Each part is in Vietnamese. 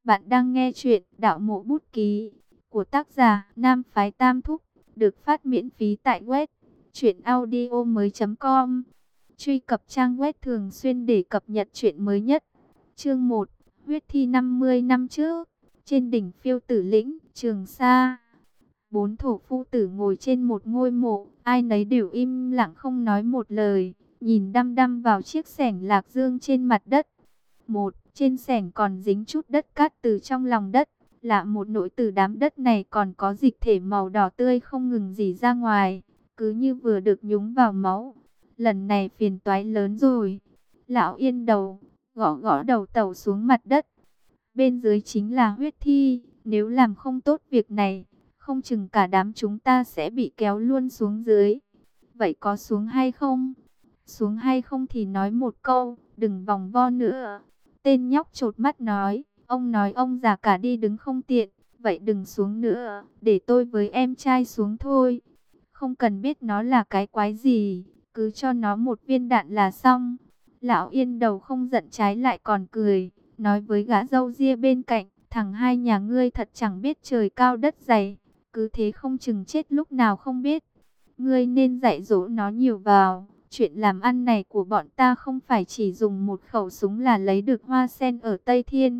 Bạn đang nghe chuyện Đạo Mộ Bút Ký của tác giả Nam Phái Tam Thúc, được phát miễn phí tại web truyệnaudiomoi.com. Truy cập trang web thường xuyên để cập nhật chuyện mới nhất. Chương 1: Huyết thi 50 năm trước. Trên đỉnh Phiêu Tử Lĩnh, Trường Sa, bốn thổ phu tử ngồi trên một ngôi mộ, ai nấy đều im lặng không nói một lời, nhìn đăm đăm vào chiếc xẻng lạc dương trên mặt đất. Trên xẻng còn dính chút đất cát từ trong lòng đất, lạ một nỗi từ đám đất này còn có dịch thể màu đỏ tươi không ngừng rỉ ra ngoài, cứ như vừa được nhúng vào máu. Lần này phiền toái lớn rồi. Lão Yên Đầu gõ gõ đầu tẩu xuống mặt đất. Bên dưới chính là huyết thi, nếu làm không tốt việc này, không chừng cả đám chúng ta sẽ bị kéo luôn xuống dưới. Vậy có xuống hay không? Xuống hay không thì nói một câu, đừng vòng vo nữa. Tên nhóc chột mắt nói, ông nói ông già cả đi đứng không tiện, vậy đừng xuống nữa, để tôi với em trai xuống thôi. Không cần biết nó là cái quái gì, cứ cho nó một viên đạn là xong. Lão Yên Đầu không giận trái lại còn cười, nói với gã râu ria bên cạnh, thằng hai nhà ngươi thật chẳng biết trời cao đất dày, cứ thế không chừng chết lúc nào không biết. Ngươi nên dạy dỗ nó nhiều vào. Chuyện làm ăn này của bọn ta không phải chỉ dùng một khẩu súng là lấy được hoa sen ở Tây Thiên.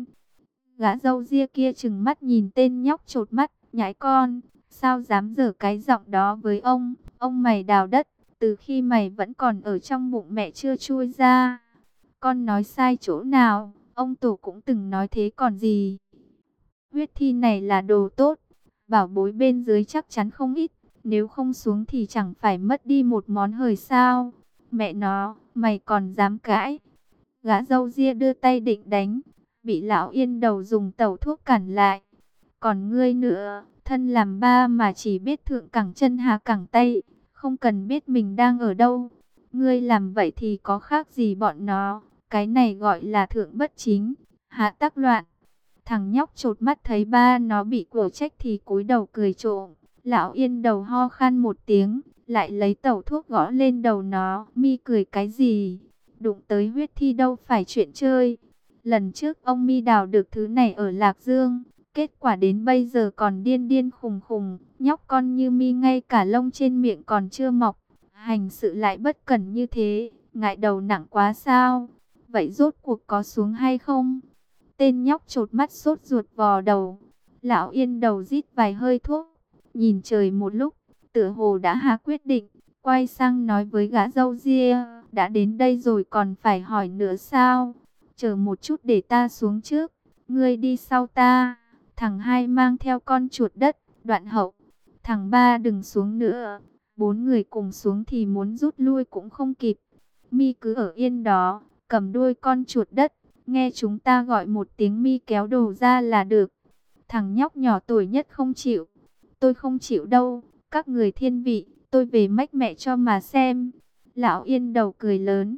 Gã râu ria kia trừng mắt nhìn tên nhóc chột mắt, nhãi con, sao dám giở cái giọng đó với ông mày đào đất, từ khi mày vẫn còn ở trong bụng mẹ chưa chui ra. Con nói sai chỗ nào, ông tổ cũng từng nói thế còn gì. Huyết thi này là đồ tốt, bảo bối bên dưới chắc chắn không ít, nếu không xuống thì chẳng phải mất đi một món hời sao. Mẹ nó, mày còn dám cãi. Gã râu ria đưa tay định đánh, bị lão Yên Đầu dùng tẩu thuốc cản lại. Còn ngươi nữa, thân làm ba mà chỉ biết thượng cẳng chân hạ cẳng tay, không cần biết mình đang ở đâu. Ngươi làm vậy thì có khác gì bọn nó, cái này gọi là thượng bất chính, hạ tắc loạn. Thằng nhóc chột mắt thấy ba nó bị quở trách thì cúi đầu cười trộm. Lão Yên Đầu ho khan một tiếng, lại lấy tẩu thuốc gõ lên đầu nó. Mi cười cái gì? Đụng tới huyết thi đâu phải chuyện chơi. Lần trước ông Mi đào được thứ này ở Lạc Dương, kết quả đến bây giờ còn điên điên khùng khùng. Nhóc con như Mi ngay cả lông trên miệng còn chưa mọc, hành sự lại bất cẩn như thế, ngại đầu nặng quá sao? Vậy rốt cuộc có xuống hay không? Tên nhóc chột mắt sốt ruột vò đầu. Lão Yên Đầu rít vài hơi thuốc, nhìn trời một lúc, tựa hồ đã hạ quyết định, quay sang nói với gã râu ria, đã đến đây rồi còn phải hỏi nữa sao? Chờ một chút để ta xuống trước, ngươi đi sau ta. Thằng hai mang theo con chuột đất, Đoạn Hậu. Thằng ba đừng xuống nữa. Bốn người cùng xuống thì muốn rút lui cũng không kịp. Mi cứ ở yên đó, cầm đuôi con chuột đất, nghe chúng ta gọi một tiếng Mi kéo đồ ra là được. Thằng nhóc nhỏ tuổi nhất không chịu. Tôi không chịu đâu, các người thiên vị, tôi về mách mẹ cho mà xem. Lão Yên Đầu cười lớn.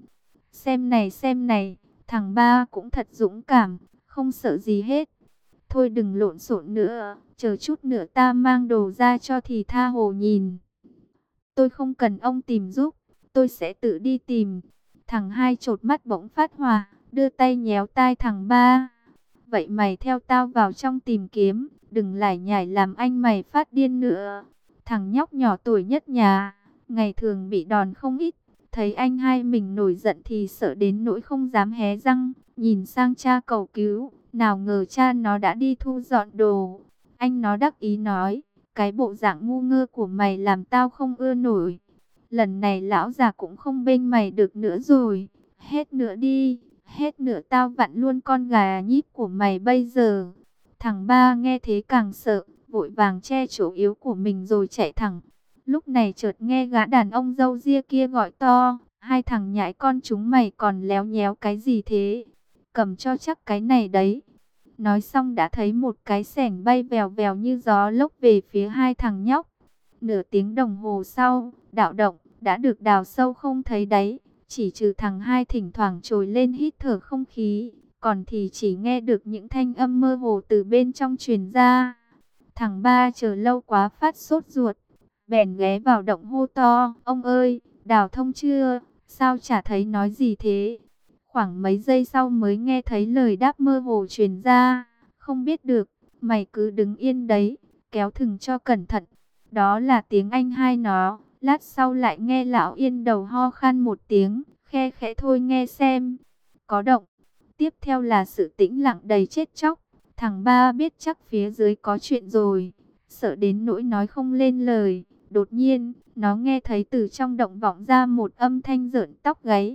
Xem này, thằng ba cũng thật dũng cảm, không sợ gì hết. Thôi đừng lộn xộn nữa, chờ chút nữa ta mang đồ ra cho thì tha hồ nhìn. Tôi không cần ông tìm giúp, tôi sẽ tự đi tìm. Thằng hai chột mắt bỗng phát hỏa, đưa tay nhéo tai thằng ba. Vậy mày theo tao vào trong tìm kiếm, đừng lải nhải làm anh mày phát điên nữa. Thằng nhóc nhỏ tuổi nhất nhà, ngày thường bị đòn không ít, thấy anh hai mình nổi giận thì sợ đến nỗi không dám hé răng, nhìn sang cha cầu cứu, nào ngờ cha nó đã đi thu dọn đồ. Anh nó đắc ý nói, cái bộ dạng ngu ngơ của mày làm tao không ưa nổi. Lần này lão già cũng không bênh mày được nữa rồi, hết nữa đi. Hết nữa tao vặn luôn con gà nhíp của mày bây giờ. Thằng ba nghe thế càng sợ, vội vàng che chỗ yếu của mình rồi chạy thẳng. Lúc này chợt nghe gã đàn ông râu ria kia gọi to, hai thằng nhãi con chúng mày còn léo nhéo cái gì thế? Cầm cho chắc cái này đấy. Nói xong đã thấy một cái xẻng bay vèo vèo như gió lốc về phía hai thằng nhóc. Nửa tiếng đồng hồ sau, đạo động đã được đào sâu không thấy đáy. Chỉ trừ thằng hai thỉnh thoảng trồi lên hít thở không khí, còn thì chỉ nghe được những thanh âm mơ hồ từ bên trong truyền ra. Thằng ba chờ lâu quá phát sốt ruột, bèn ghé vào động hô to, ông ơi, đào thông chưa, sao chả thấy nói gì thế? Khoảng mấy giây sau mới nghe thấy lời đáp mơ hồ truyền ra, không biết được, mày cứ đứng yên đấy, kéo thừng cho cẩn thận. Đó là tiếng anh hai nó. Lát sau lại nghe lão Yên Đầu ho khan một tiếng, khe khẽ thôi nghe xem. Có động. Tiếp theo là sự tĩnh lặng đầy chết chóc. Thằng ba biết chắc phía dưới có chuyện rồi, sợ đến nỗi nói không lên lời. Đột nhiên, nó nghe thấy từ trong động vọng ra một âm thanh rợn tóc gáy,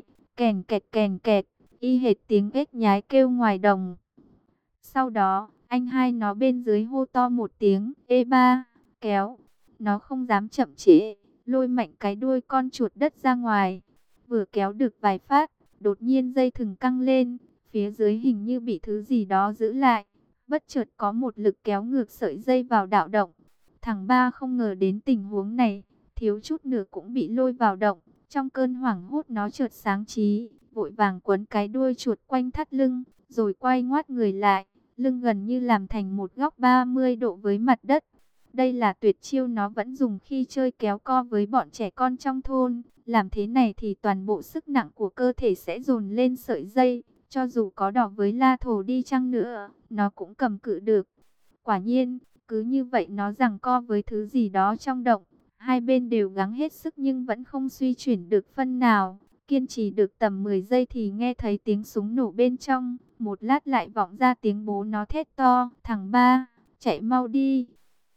kèn kẹt, y hệt tiếng ếch nhái kêu ngoài đồng. Sau đó, anh hai nó bên dưới hô to một tiếng, ê ba, kéo. Nó không dám chậm trễ, lôi mạnh cái đuôi con chuột đất ra ngoài. Vừa kéo được vài phát, đột nhiên dây thừng căng lên, phía dưới hình như bị thứ gì đó giữ lại. Bất chợt có một lực kéo ngược sợi dây vào đạo động. Thằng ba không ngờ đến tình huống này, thiếu chút nữa cũng bị lôi vào động. Trong cơn hoảng hốt nó chợt sáng trí, vội vàng quấn cái đuôi chuột quanh thắt lưng, rồi quay ngoắt người lại, lưng gần như làm thành một góc 30 độ với mặt đất. Đây là tuyệt chiêu nó vẫn dùng khi chơi kéo co với bọn trẻ con trong thôn. Làm thế này thì toàn bộ sức nặng của cơ thể sẽ dồn lên sợi dây. Cho dù có đỏ với la thổ đi chăng nữa, nó cũng cầm cự được. Quả nhiên, cứ như vậy nó giằng co với thứ gì đó trong động. Hai bên đều gắng hết sức nhưng vẫn không suy chuyển được phân nào. Kiên trì được tầm 10 giây thì nghe thấy tiếng súng nổ bên trong. Một lát lại vọng ra tiếng bố nó thét to, thằng ba, chạy mau đi.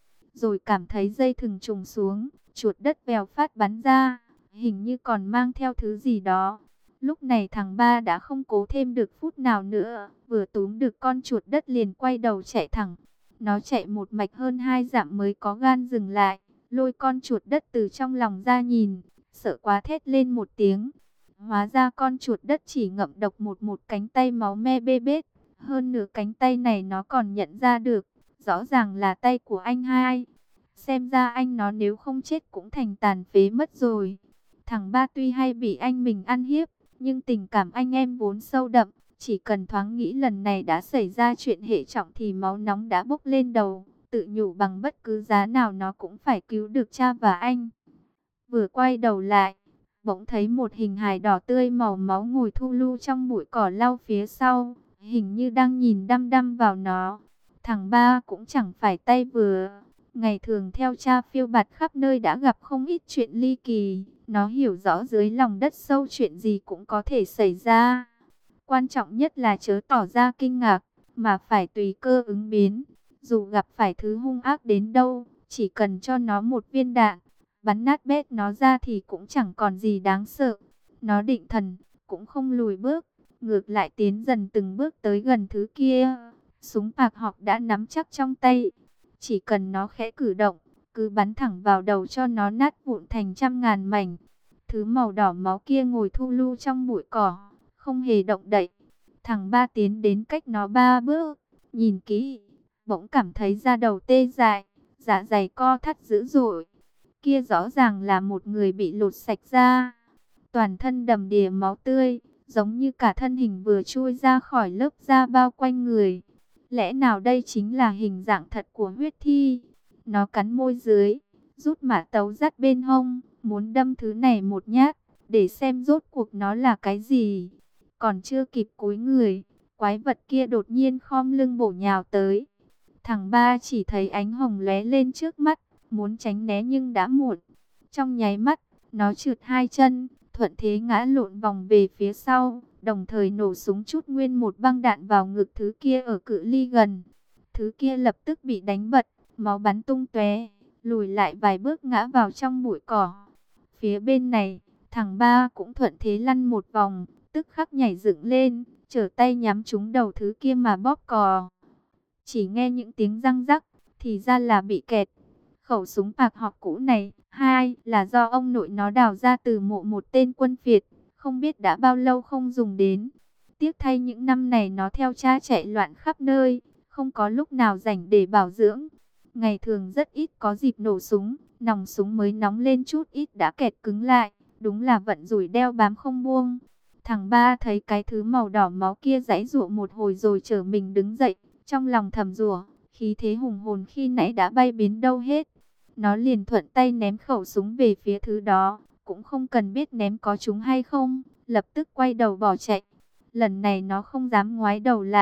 Rồi cảm thấy dây thừng trùng xuống, chuột đất vèo phát bắn ra, hình như còn mang theo thứ gì đó. Lúc này thằng ba đã không cố thêm được phút nào nữa, vừa túm được con chuột đất liền quay đầu chạy thẳng. Nó chạy một mạch hơn 2 dặm mới có gan dừng lại, lôi con chuột đất từ trong lòng ra nhìn, sợ quá thét lên một tiếng. Hóa ra con chuột đất chỉ ngậm độc một cánh tay máu me bê bết, hơn nửa cánh tay này nó còn nhận ra được, rõ ràng là tay của anh hai. Xem ra anh nó nếu không chết cũng thành tàn phế mất rồi. Thằng ba tuy hay bị anh mình ăn hiếp, nhưng tình cảm anh em vốn sâu đậm. Chỉ cần thoáng nghĩ lần này đã xảy ra chuyện hệ trọng thì máu nóng đã bốc lên đầu. Tự nhủ bằng bất cứ giá nào nó cũng phải cứu được cha và anh. Vừa quay đầu lại, bỗng thấy một hình hài đỏ tươi màu máu ngồi thu lu trong bụi cỏ lau phía sau. Hình như đang nhìn đăm đăm vào nó. Thằng ba cũng chẳng phải tay vừa. Ngày thường theo cha phiêu bạt khắp nơi đã gặp không ít chuyện ly kỳ. Nó hiểu rõ dưới lòng đất sâu chuyện gì cũng có thể xảy ra. Quan trọng nhất là chớ tỏ ra kinh ngạc, mà phải tùy cơ ứng biến. Dù gặp phải thứ hung ác đến đâu, chỉ cần cho nó một viên đạn, bắn nát bét nó ra thì cũng chẳng còn gì đáng sợ. Nó định thần, cũng không lùi bước, ngược lại tiến dần từng bước tới gần thứ kia. Súng bạc học đã nắm chắc trong tay. Chỉ cần nó khẽ cử động, cứ bắn thẳng vào đầu cho nó nát vụn thành trăm ngàn mảnh. Thứ màu đỏ máu kia ngồi thu lu trong bụi cỏ, không hề động đậy. Thằng ba tiến đến cách nó 3 bước, nhìn kỹ, bỗng cảm thấy da đầu tê dại, dạ dày co thắt dữ dội. Kia rõ ràng là một người bị lột sạch da, toàn thân đầm đìa máu tươi, giống như cả thân hình vừa chui ra khỏi lớp da bao quanh người. Lẽ nào đây chính là hình dạng thật của huyết thi? Nó cắn môi dưới, rút mã tấu dắt bên hông, muốn đâm thứ này một nhát, để xem rốt cuộc nó là cái gì. Còn chưa kịp cúi người, quái vật kia đột nhiên khom lưng bổ nhào tới. Thằng ba chỉ thấy ánh hồng lóe lên trước mắt, muốn tránh né nhưng đã muộn. Trong nháy mắt, nó trượt hai chân, thuận thế ngã lộn vòng về phía sau, đồng thời nổ súng trút nguyên một băng đạn vào ngực thứ kia ở cự ly gần. Thứ kia lập tức bị đánh bật, máu bắn tung tóe, lùi lại vài bước ngã vào trong bụi cỏ. Phía bên này, thằng ba cũng thuận thế lăn một vòng, tức khắc nhảy dựng lên, trở tay nhắm trúng đầu thứ kia mà bóp cò. Chỉ nghe những tiếng răng rắc, thì ra là bị kẹt. Khẩu súng bạc học cũ này, hai là do ông nội nó đào ra từ mộ một tên quân phiệt, không biết đã bao lâu không dùng đến. Tiếc thay những năm này nó theo cha chạy loạn khắp nơi, không có lúc nào rảnh để bảo dưỡng. Ngày thường rất ít có dịp nổ súng, nòng súng mới nóng lên chút ít đã kẹt cứng lại, đúng là vận rủi đeo bám không buông. Thằng ba thấy cái thứ màu đỏ máu kia giãy giụa một hồi rồi trở mình đứng dậy, trong lòng thầm rủa, khí thế hùng hồn khi nãy đã bay biến đâu hết. Nó liền thuận tay ném khẩu súng về phía thứ đó, cũng không cần biết ném có trúng hay không, lập tức quay đầu bỏ chạy. Lần này nó không dám ngoái đầu lại,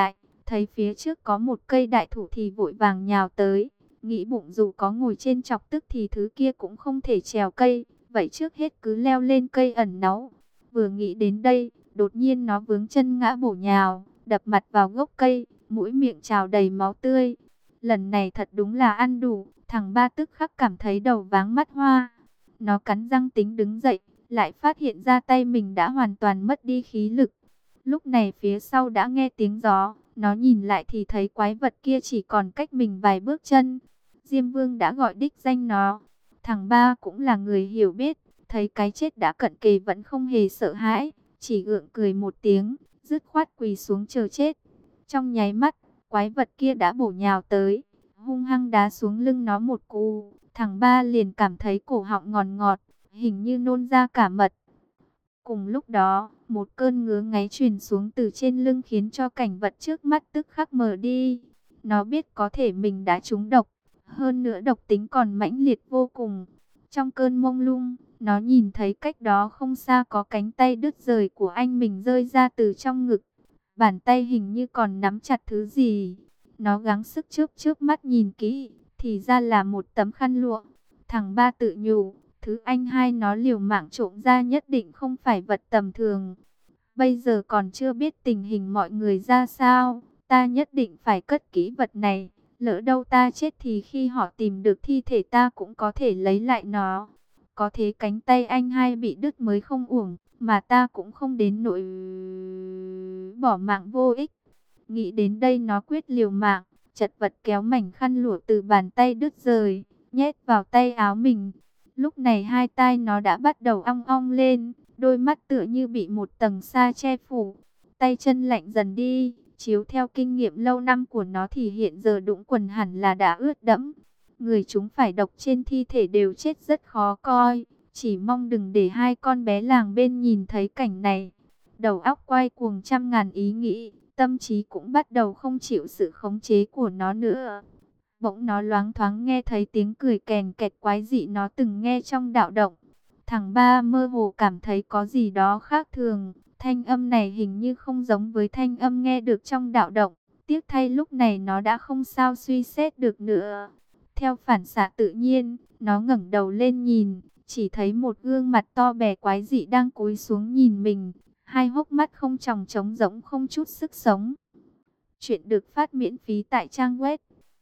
thấy phía trước có một cây đại thụ thì vội vàng nhào tới, nghĩ bụng dù có ngồi trên chọc tức thì thứ kia cũng không thể trèo cây, vậy trước hết cứ leo lên cây ẩn náu. Vừa nghĩ đến đây, đột nhiên nó vướng chân ngã bổ nhào, đập mặt vào gốc cây, mũi miệng trào đầy máu tươi. Lần này thật đúng là ăn đủ, thằng Ba tức khắc cảm thấy đầu váng mắt hoa. Nó cắn răng tính đứng dậy, lại phát hiện ra tay mình đã hoàn toàn mất đi khí lực. Lúc này phía sau đã nghe tiếng gió, nó nhìn lại thì thấy quái vật kia chỉ còn cách mình vài bước chân. Diêm Vương đã gọi đích danh nó. Thằng Ba cũng là người hiểu biết, thấy cái chết đã cận kề vẫn không hề sợ hãi, chỉ gượng cười một tiếng, dứt khoát quỳ xuống chờ chết. Trong nháy mắt, quái vật kia đã bổ nhào tới, hung hăng đá xuống lưng nó một cú. Thằng Ba liền cảm thấy cổ họng ngọt ngọt, hình như nôn ra cả mật. Cùng lúc đó, một cơn ngứa ngáy truyền xuống từ trên lưng khiến cho cảnh vật trước mắt tức khắc mờ đi. Nó biết có thể mình đã trúng độc, hơn nữa độc tính còn mãnh liệt vô cùng. Trong cơn mông lung, nó nhìn thấy cách đó không xa có cánh tay đứt rời của anh mình rơi ra từ trong ngực. Bàn tay hình như còn nắm chặt thứ gì. Nó gắng sức chớp chớp mắt nhìn kỹ, thì ra là một tấm khăn lụa. Thằng Ba tự nhủ, thứ anh hai nó liều mạng trộm ra nhất định không phải vật tầm thường. Bây giờ còn chưa biết tình hình mọi người ra sao, ta nhất định phải cất kỹ vật này. Lỡ đâu ta chết thì khi họ tìm được thi thể ta cũng có thể lấy lại nó. Có thế cánh tay anh hai bị đứt mới không uổng, mà ta cũng không đến nỗi bỏ mạng vô ích. Nghĩ đến đây nó quyết liều mạng, chật vật kéo mảnh khăn lụa từ bàn tay đứt rời, nhét vào tay áo mình. Lúc này hai tai nó đã bắt đầu ong ong lên, đôi mắt tựa như bị một tầng sa che phủ. Tay chân lạnh dần đi, chiếu theo kinh nghiệm lâu năm của nó thì hiện giờ đũng quần hẳn là đã ướt đẫm. Người chúng phải độc trên thi thể đều chết rất khó coi, chỉ mong đừng để hai con bé làng bên nhìn thấy cảnh này. Đầu óc quay cuồng trăm ngàn ý nghĩ, tâm trí cũng bắt đầu không chịu sự khống chế của nó nữa. Bỗng nó loáng thoáng nghe thấy tiếng cười kèn kẹt quái dị nó từng nghe trong đạo động. Thằng Ba mơ hồ cảm thấy có gì đó khác thường. Thanh âm này hình như không giống với thanh âm nghe được trong đạo động. Tiếc thay lúc này nó đã không sao suy xét được nữa. Theo phản xạ tự nhiên, nó ngẩng đầu lên nhìn, chỉ thấy một gương mặt to bè quái dị đang cúi xuống nhìn mình. Hai hốc mắt không tròng trống rỗng không chút sức sống. Chuyện được phát miễn phí tại trang web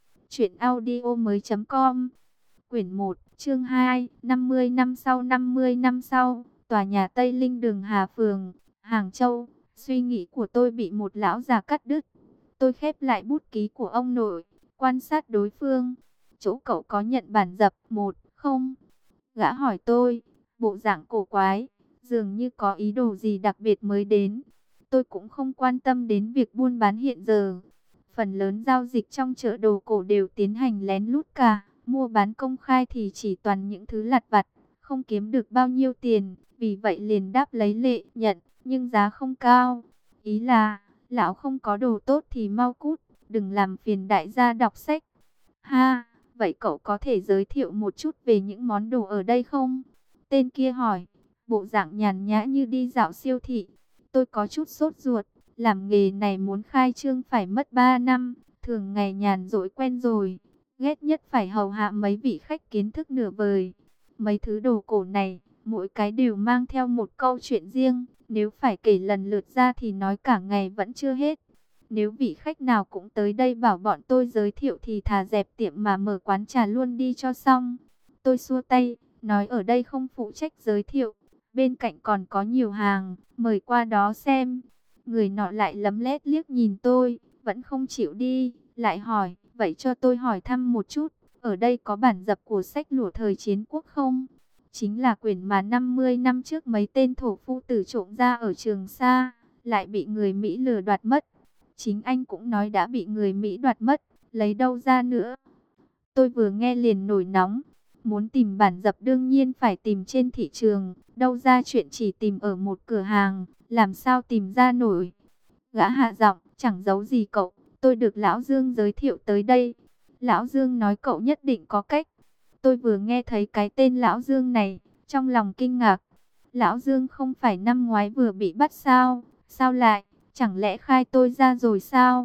truyệnaudiomoi.com. Quyển 1, chương 2, 50 năm sau 50 năm sau, tòa nhà Tây Linh đường Hà Phường, Hàng Châu. Suy nghĩ của tôi bị một lão già cắt đứt. Tôi khép lại bút ký của ông nội, quan sát đối phương. Chỗ cậu có nhận bản dập 1 không? Gã hỏi tôi, bộ dạng cổ quái, dường như có ý đồ gì đặc biệt mới đến. Tôi cũng không quan tâm đến việc buôn bán hiện giờ. Phần lớn giao dịch trong chợ đồ cổ đều tiến hành lén lút cả. Mua bán công khai thì chỉ toàn những thứ lặt vặt, không kiếm được bao nhiêu tiền. Vì vậy liền đáp lấy lệ nhận, nhưng giá không cao. Ý là, lão không có đồ tốt thì mau cút, đừng làm phiền đại gia đọc sách. Ha, vậy cậu có thể giới thiệu một chút về những món đồ ở đây không? Tên kia hỏi, bộ dạng nhàn nhã như đi dạo siêu thị. Tôi có chút sốt ruột, làm nghề này muốn khai trương phải mất 3 năm, thường ngày nhàn rỗi quen rồi. Ghét nhất phải hầu hạ mấy vị khách kiến thức nửa vời. Mấy thứ đồ cổ này, mỗi cái đều mang theo một câu chuyện riêng. Nếu phải kể lần lượt ra thì nói cả ngày vẫn chưa hết. Nếu vị khách nào cũng tới đây bảo bọn tôi giới thiệu thì thà dẹp tiệm mà mở quán trà luôn đi cho xong. Tôi xua tay, nói ở đây không phụ trách giới thiệu. Bên cạnh còn có nhiều hàng, mời qua đó xem. Người nọ lại lấm lét liếc nhìn tôi, vẫn không chịu đi, lại hỏi, vậy cho tôi hỏi thăm một chút, ở đây có bản dập của sách lụa thời chiến quốc không? Chính là quyển mà 50 năm trước mấy tên thổ phu tử trộm ra ở Trường Sa, lại bị người Mỹ lừa đoạt mất. Chính anh cũng nói đã bị người Mỹ đoạt mất, lấy đâu ra nữa? Tôi vừa nghe liền nổi nóng. Muốn tìm bản dập đương nhiên phải tìm trên thị trường, đâu ra chuyện chỉ tìm ở một cửa hàng, làm sao tìm ra nổi. Gã hạ giọng, chẳng giấu gì cậu, tôi được Lão Dương giới thiệu tới đây. Lão Dương nói cậu nhất định có cách. Tôi vừa nghe thấy cái tên Lão Dương này, trong lòng kinh ngạc. Lão Dương không phải năm ngoái vừa bị bắt sao? Sao lại, chẳng lẽ khai tôi ra rồi sao?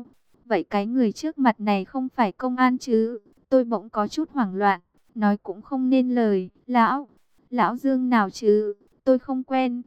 vậy cái người trước mặt này không phải công an chứ? Tôi bỗng có chút hoảng loạn, nói cũng không nên lời. Lão Dương nào chứ? Tôi không quen.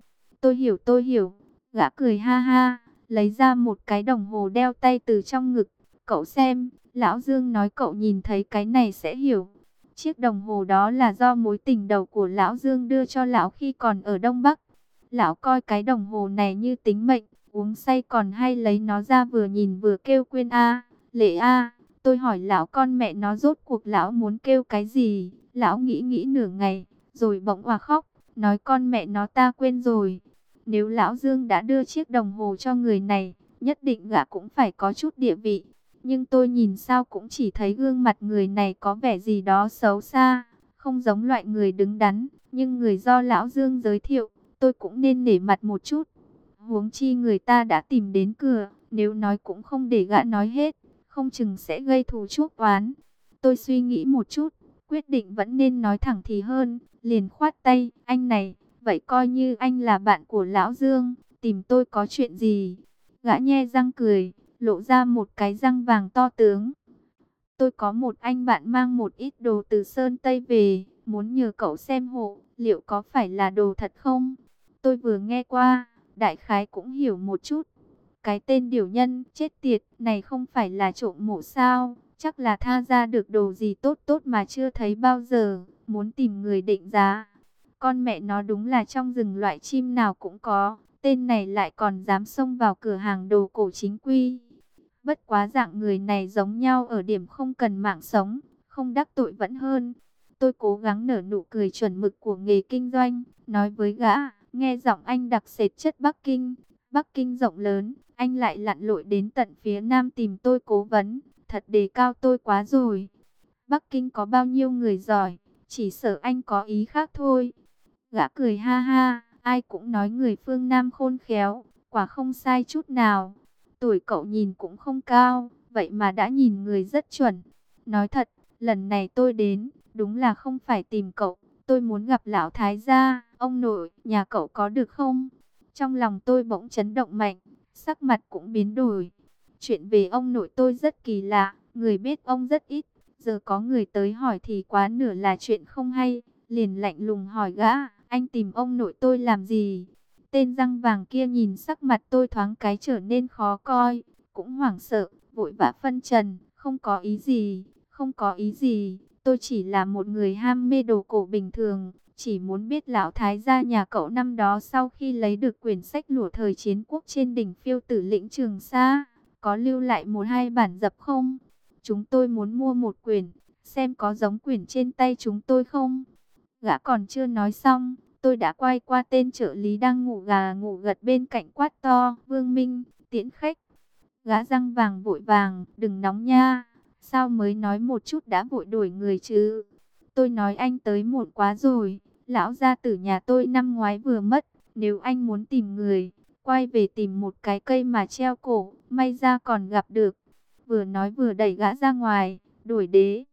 Tôi hiểu. Gã cười ha ha, lấy ra một cái đồng hồ đeo tay từ trong ngực. Cậu xem, Lão Dương nói cậu nhìn thấy cái này sẽ hiểu. Chiếc đồng hồ đó là do mối tình đầu của Lão Dương đưa cho Lão khi còn ở Đông Bắc. Lão coi cái đồng hồ này như tính mệnh, uống say còn hay lấy nó ra vừa nhìn vừa kêu quên a, lệ a. Tôi hỏi Lão con mẹ nó rốt cuộc Lão muốn kêu cái gì? Lão nghĩ nửa ngày, rồi bỗng òa khóc, nói con mẹ nó ta quên rồi. Nếu Lão Dương đã đưa chiếc đồng hồ cho người này, nhất định gã cũng phải có chút địa vị. Nhưng tôi nhìn sao cũng chỉ thấy gương mặt người này có vẻ gì đó xấu xa, không giống loại người đứng đắn. Nhưng người do Lão Dương giới thiệu, tôi cũng nên nể mặt một chút. Huống chi người ta đã tìm đến cửa, nếu nói cũng không để gã nói hết, không chừng sẽ gây thù chuốc oán. Tôi suy nghĩ một chút, quyết định vẫn nên nói thẳng thì hơn, liền khoát tay, anh này, vậy coi như anh là bạn của Lão Dương, tìm tôi có chuyện gì? Gã nhe răng cười, lộ ra một cái răng vàng to tướng. Tôi có một anh bạn mang một ít đồ từ Sơn Tây về, muốn nhờ cậu xem hộ, liệu có phải là đồ thật không? Tôi vừa nghe qua, đại khái cũng hiểu một chút. Cái tên điểu nhân chết tiệt này không phải là trộm mộ sao? Chắc là tha ra được đồ gì tốt tốt mà chưa thấy bao giờ, muốn tìm người định giá. Con mẹ nó đúng là trong rừng loại chim nào cũng có, tên này lại còn dám xông vào cửa hàng đồ cổ chính quy. Bất quá dạng người này giống nhau ở điểm không cần mạng sống, không đắc tội vẫn hơn. Tôi cố gắng nở nụ cười chuẩn mực của nghề kinh doanh, nói với gã, nghe giọng anh đặc sệt chất Bắc Kinh. Bắc Kinh rộng lớn, anh lại lặn lội đến tận phía Nam tìm tôi cố vấn, thật đề cao tôi quá rồi. Bắc Kinh có bao nhiêu người giỏi, chỉ sợ anh có ý khác thôi. Gã cười ha ha, ai cũng nói người phương Nam khôn khéo, quả không sai chút nào. Tuổi cậu nhìn cũng không cao, vậy mà đã nhìn người rất chuẩn. Nói thật, lần này tôi đến, đúng là không phải tìm cậu. Tôi muốn gặp lão thái gia, ông nội, nhà cậu có được không? Trong lòng tôi bỗng chấn động mạnh, sắc mặt cũng biến đổi. Chuyện về ông nội tôi rất kỳ lạ, người biết ông rất ít. Giờ có người tới hỏi thì quá nửa là chuyện không hay. Liền lạnh lùng hỏi gã, anh tìm ông nội tôi làm gì? Tên răng vàng kia nhìn sắc mặt tôi thoáng cái trở nên khó coi, cũng hoảng sợ, vội vã phân trần, không có ý gì, không có ý gì, tôi chỉ là một người ham mê đồ cổ bình thường, chỉ muốn biết lão thái gia nhà cậu năm đó sau khi lấy được quyển sách lụa thời chiến quốc trên đỉnh Phiêu Tử Lĩnh Trường Sa, có lưu lại một hai bản dập không? Chúng tôi muốn mua một quyển, xem có giống quyển trên tay chúng tôi không? Gã còn chưa nói xong, tôi đã quay qua tên trợ lý đang ngủ gà ngủ gật bên cạnh quát to, Vương Minh, tiễn khách. Gã răng vàng vội vàng, đừng nóng nha, sao mới nói một chút đã vội đuổi người chứ? Tôi nói anh tới muộn quá rồi, lão gia tử nhà tôi năm ngoái vừa mất, nếu anh muốn tìm người, quay về tìm một cái cây mà treo cổ, may ra còn gặp được. Vừa nói vừa đẩy gã ra ngoài, đuổi đế.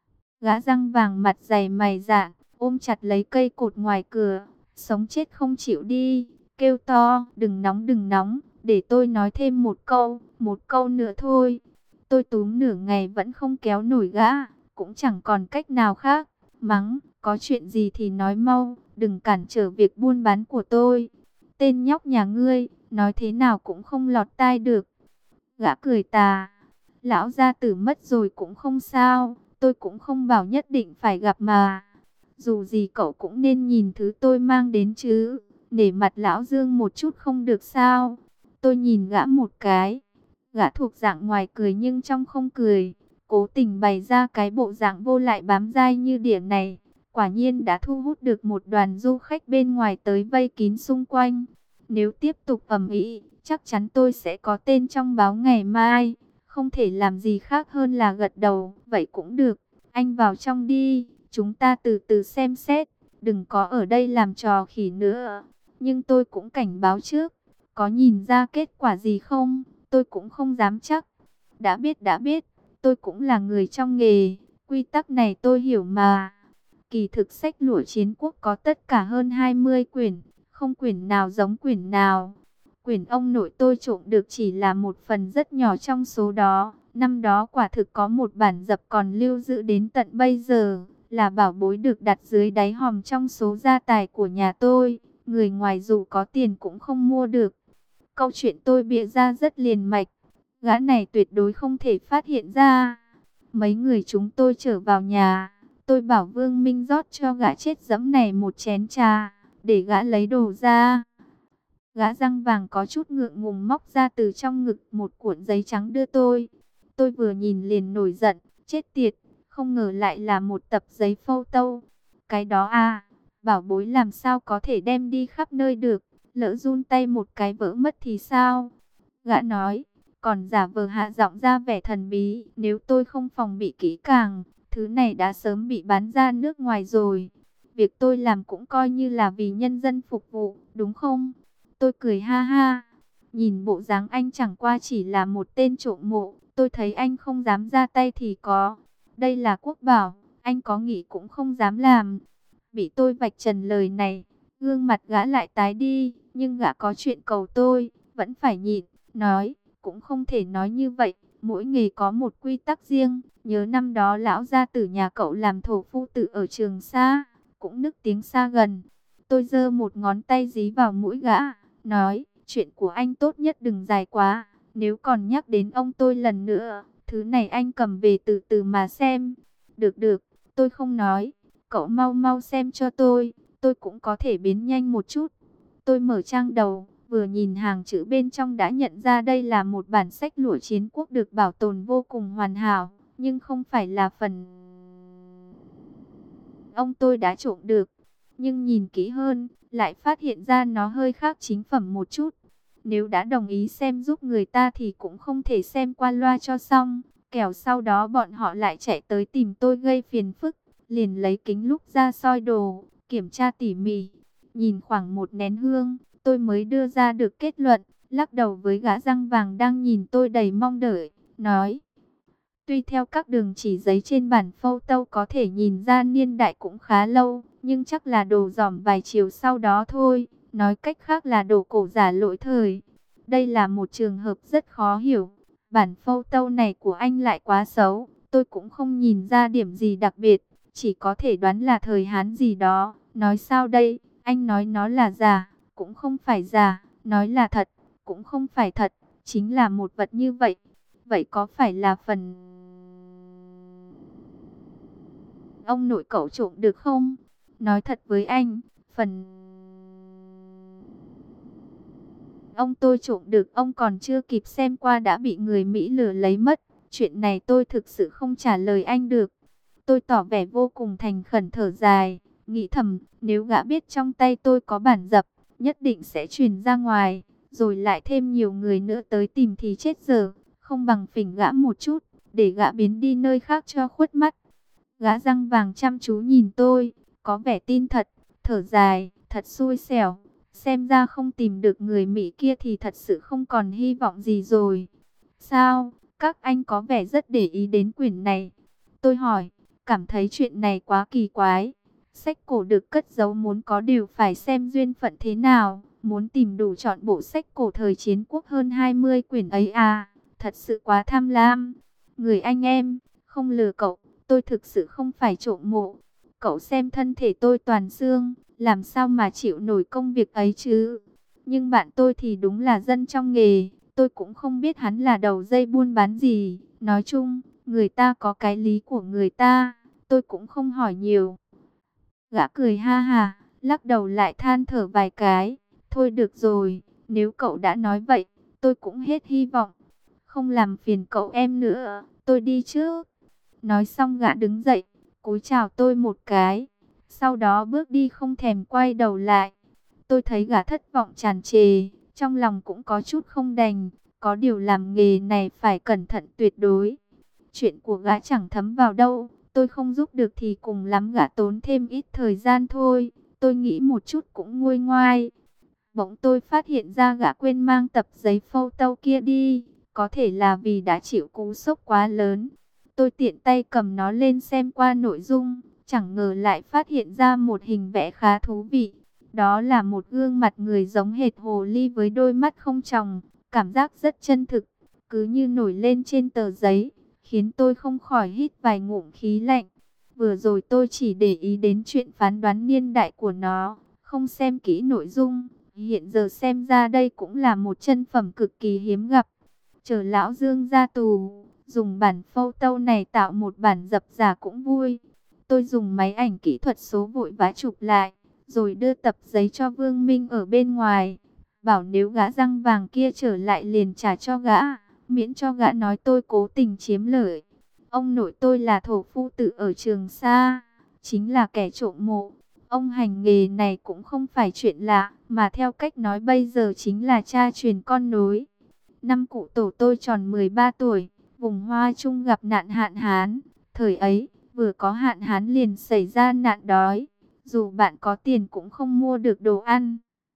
Gã răng vàng mặt dày mày rạng, ôm chặt lấy cây cột ngoài cửa, sống chết không chịu đi, kêu to, đừng nóng, để tôi nói thêm một câu nữa thôi. Tôi túm nửa ngày vẫn không kéo nổi gã, cũng chẳng còn cách nào khác, mắng, có chuyện gì thì nói mau, đừng cản trở việc buôn bán của tôi. Tên nhóc nhà ngươi, nói thế nào cũng không lọt tai được. Gã cười tà, lão gia tử mất rồi cũng không sao, tôi cũng không bảo nhất định phải gặp mà. Dù gì cậu cũng nên nhìn thứ tôi mang đến chứ, nể mặt lão Dương một chút không được sao? Tôi nhìn gã một cái, gã thuộc dạng ngoài cười nhưng trong không cười, cố tình bày ra cái bộ dạng vô lại bám dai như đỉa này. Quả nhiên đã thu hút được một đoàn du khách bên ngoài tới vây kín xung quanh. Nếu tiếp tục ầm ĩ, chắc chắn tôi sẽ có tên trong báo ngày mai. Không thể làm gì khác hơn là gật đầu, vậy cũng được, anh vào trong đi. Chúng ta từ từ xem xét, đừng có ở đây làm trò khỉ nữa. Nhưng tôi cũng cảnh báo trước, có nhìn ra kết quả gì không, tôi cũng không dám chắc. Đã biết, tôi cũng là người trong nghề, quy tắc này tôi hiểu mà. Kỳ thực sách lụa chiến quốc có tất cả hơn 20 quyển, không quyển nào giống quyển nào. Quyển ông nội tôi trộm được chỉ là một phần rất nhỏ trong số đó, Năm đó quả thực có một bản dập còn lưu giữ đến tận bây giờ, là bảo bối được đặt dưới đáy hòm trong số gia tài của nhà tôi. Người ngoài dù có tiền cũng không mua được. Câu chuyện tôi bịa ra rất liền mạch. Gã này tuyệt đối không thể phát hiện ra. Mấy người chúng tôi trở vào nhà. Tôi bảo Vương Minh rót cho gã chết dẫm này một chén trà, để gã lấy đồ ra. Gã răng vàng có chút ngượng ngùng móc ra từ trong ngực một cuộn giấy trắng đưa tôi. Tôi vừa nhìn liền nổi giận, chết tiệt, không ngờ lại là một tập giấy photo. Cái đó à, bảo bối làm sao có thể đem đi khắp nơi được, lỡ run tay một cái vỡ mất thì sao? Gã nói, còn giả vờ hạ giọng ra vẻ thần bí, nếu tôi không phòng bị kỹ càng, thứ này đã sớm bị bán ra nước ngoài rồi. Việc tôi làm cũng coi như là vì nhân dân phục vụ, đúng không? Tôi cười ha ha. Nhìn bộ dáng anh chẳng qua chỉ là một tên trộm mộ, tôi thấy anh không dám ra tay thì có. Đây là quốc bảo, anh có nghĩ cũng không dám làm. Bị tôi vạch trần lời này, gương mặt gã lại tái đi, nhưng gã có chuyện cầu tôi, vẫn phải nhịn, nói, cũng không thể nói như vậy, mỗi nghề có một quy tắc riêng. Nhớ năm đó lão gia tử nhà cậu làm thổ phu tử ở Trường Sa, cũng nức tiếng xa gần. Tôi giơ một ngón tay dí vào mũi gã, nói, chuyện của anh tốt nhất đừng dài quá, nếu còn nhắc đến ông tôi lần nữa, thứ này anh cầm về từ từ mà xem. Được được, tôi không nói, cậu mau mau xem cho tôi cũng có thể biến nhanh một chút. Tôi mở trang đầu, vừa nhìn hàng chữ bên trong đã nhận ra đây là một bản sách lụa chiến quốc được bảo tồn vô cùng hoàn hảo, nhưng không phải là phần ông tôi đã trộm được. Nhưng nhìn kỹ hơn, lại phát hiện ra nó hơi khác chính phẩm một chút. Nếu đã đồng ý xem giúp người ta thì cũng không thể xem qua loa cho xong, kẻo sau đó bọn họ lại chạy tới tìm tôi gây phiền phức. Liền lấy kính lúp ra soi đồ, kiểm tra tỉ mỉ. Nhìn khoảng một nén hương, tôi mới đưa ra được kết luận, lắc đầu với gã răng vàng đang nhìn tôi đầy mong đợi, nói. Tuy theo các đường chỉ giấy trên bản photo có thể nhìn ra niên đại cũng khá lâu, nhưng chắc là đồ dỏm vài chiều sau đó thôi, nói cách khác là đồ cổ giả lỗi thời. Đây là một trường hợp rất khó hiểu, bản photo này của anh lại quá xấu, tôi cũng không nhìn ra điểm gì đặc biệt, chỉ có thể đoán là thời Hán gì đó. Nói sao đây, anh nói nó là giả, cũng không phải giả, nói là thật, cũng không phải thật, chính là một vật như vậy. Vậy có phải là phần ông nội cậu trộm được không? Nói thật với anh, phần ông tôi trộm được ông còn chưa kịp xem qua đã bị người Mỹ lừa lấy mất. Chuyện này tôi thực sự không trả lời anh được. Tôi tỏ vẻ vô cùng thành khẩn thở dài, nghĩ thầm, nếu gã biết trong tay tôi có bản dập, nhất định sẽ truyền ra ngoài, rồi lại thêm nhiều người nữa tới tìm thì chết dở, không bằng phỉnh gã một chút, để gã biến đi nơi khác cho khuất mắt. Gã răng vàng chăm chú nhìn tôi, có vẻ tin thật, thở dài, thật xui xẻo, xem ra không tìm được người Mỹ kia thì thật sự không còn hy vọng gì rồi. Sao, các anh có vẻ rất để ý đến quyển này? Tôi hỏi, cảm thấy chuyện này quá kỳ quái. Sách cổ được cất giấu muốn có điều phải xem duyên phận thế nào, muốn tìm đủ trọn bộ sách cổ thời chiến quốc hơn 20 quyển ấy à, thật sự quá tham lam. Người anh em, không lừa cậu, tôi thực sự không phải trộm mộ. Cậu xem thân thể tôi toàn xương, làm sao mà chịu nổi công việc ấy chứ. Nhưng bạn tôi thì đúng là dân trong nghề, tôi cũng không biết hắn là đầu dây buôn bán gì. Nói chung, người ta có cái lý của người ta, tôi cũng không hỏi nhiều. Gã cười ha ha, lắc đầu lại than thở vài cái. Thôi được rồi, nếu cậu đã nói vậy, tôi cũng hết hy vọng. Không làm phiền cậu em nữa, tôi đi trước. Nói xong gã đứng dậy, cúi chào tôi một cái. Sau đó bước đi không thèm quay đầu lại. Tôi thấy gã thất vọng tràn trề, trong lòng cũng có chút không đành. Có điều làm nghề này phải cẩn thận tuyệt đối. Chuyện của gã chẳng thấm vào đâu, tôi không giúp được thì cùng lắm gã tốn thêm ít thời gian thôi. Tôi nghĩ một chút cũng nguôi ngoai. Bỗng tôi phát hiện ra gã quên mang tập giấy photo kia đi, có thể là vì đã chịu cú sốc quá lớn. Tôi tiện tay cầm nó lên xem qua nội dung, chẳng ngờ lại phát hiện ra một hình vẽ khá thú vị. Đó là một gương mặt người giống hệt hồ ly với đôi mắt không tròng, cảm giác rất chân thực. cứ như nổi lên trên tờ giấy, khiến tôi không khỏi hít vài ngụm khí lạnh. Vừa rồi tôi chỉ để ý đến chuyện phán đoán niên đại của nó, không xem kỹ nội dung. Hiện giờ xem ra đây cũng là một chân phẩm cực kỳ hiếm gặp. Chờ lão Dương ra tù, dùng bản photo này tạo một bản dập giả cũng vui. Tôi dùng máy ảnh kỹ thuật số vội vã chụp lại, rồi đưa tập giấy cho Vương Minh ở bên ngoài. Bảo nếu gã răng vàng kia trở lại liền trả cho gã, miễn cho gã nói tôi cố tình chiếm lợi. Ông nội tôi là thổ phu tự ở Trường Sa, chính là kẻ trộm mộ. Ông hành nghề này cũng không phải chuyện lạ, mà theo cách nói bây giờ chính là cha truyền con nối. Năm cụ tổ tôi tròn 13 tuổi, vùng Hoa Trung gặp nạn hạn hán. Thời ấy, vừa có hạn hán liền xảy ra nạn đói. Dù bạn có tiền cũng không mua được đồ ăn.